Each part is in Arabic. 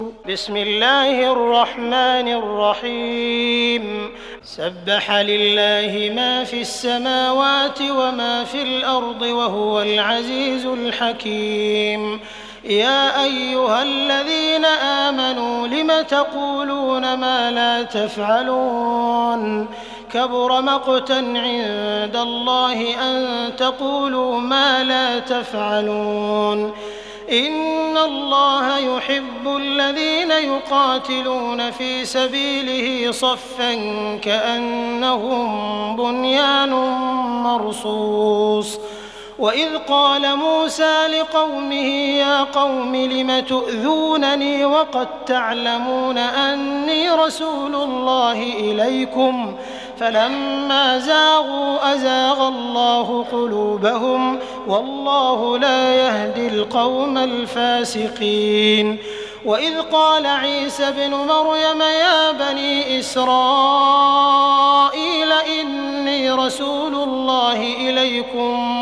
بسم الله الرحمن الرحيم سبح لله ما في السماوات وما في الأرض وهو العزيز الحكيم يا أيها الذين آمنوا لم تقولون ما لا تفعلون كبر مقتا عند الله أن تقولوا ما لا تفعلون إن الله يحب الذين يقاتلون في سبيله صفا كأنهم بنيان مرصوص وإذ قال موسى لقومه يا قوم لم تؤذونني وقد تعلمون أني رسول الله إليكم فلما زاغوا أزاغ الله قلوبهم والله لا يهدي القوم الفاسقين وإذ قال عيسى ابن مريم يا بني إسرائيل إني رسول الله إليكم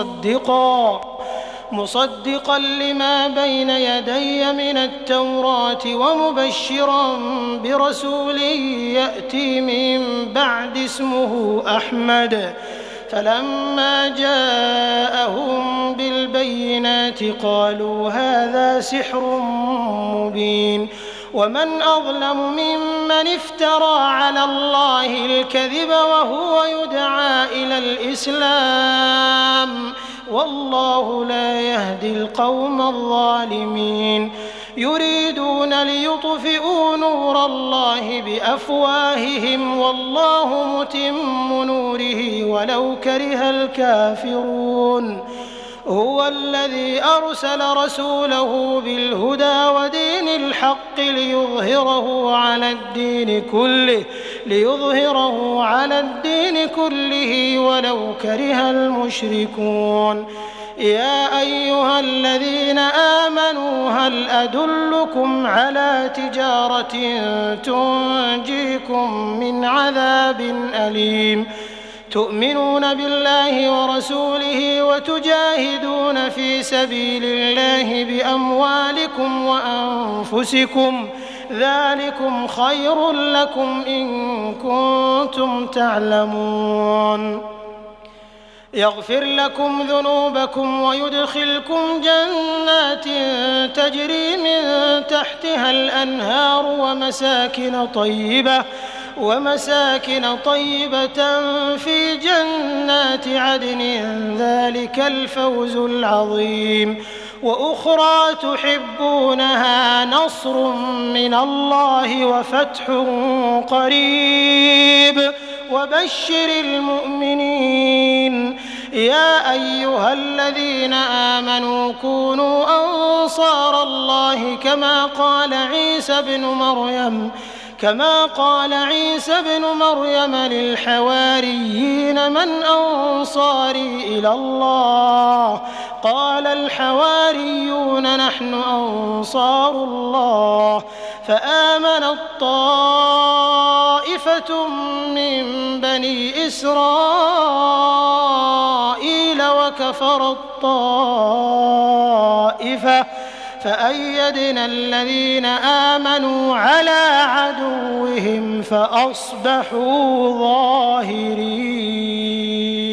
مصدقا لما بين يدي من التوراة ومبشرا برسول يأتي من بعد اسمه أحمد فلما جاءهم بالبينات قالوا هذا سحر مبين ومن أظلم ممن افترى على الله الكذب وهو يدعى إلى الإسلام والله لا يهدي القوم الظالمين يريدون ليطفئوا نور الله بأفواههم والله متم نوره ولو كره الكافرون هو الذي أرسل رسوله بالهدى ودين الحق ليظهره على الدين كله ولو كره المشركون يا أيها الذين آمنوا هل أدلكم على تجارة تنجيكم من عذاب أليم تؤمنون بالله ورسوله وتجاهدون في سبيل الله بأموالكم وأنفسكم ذلكم خير لكم إن كنتم تعلمون يغفر لكم ذنوبكم ويدخلكم جنات تجري من تحتها الأنهار ومساكن طيبة في جنات عدن ذلك الفوز العظيم وأخرى تحبونها نصر من الله وفتح قريب وبشر المؤمنين يا أيها الذين آمنوا كونوا أنصار الله كما قال عيسى بن مريم للحواريين من أنصاري إلى الله قال الحواريون نحن أنصار الله فآمنت طائفة من بني إسرائيل وكفرت طائفة فأيدنا الذين آمنوا على عدوهم فأصبحوا ظاهرين.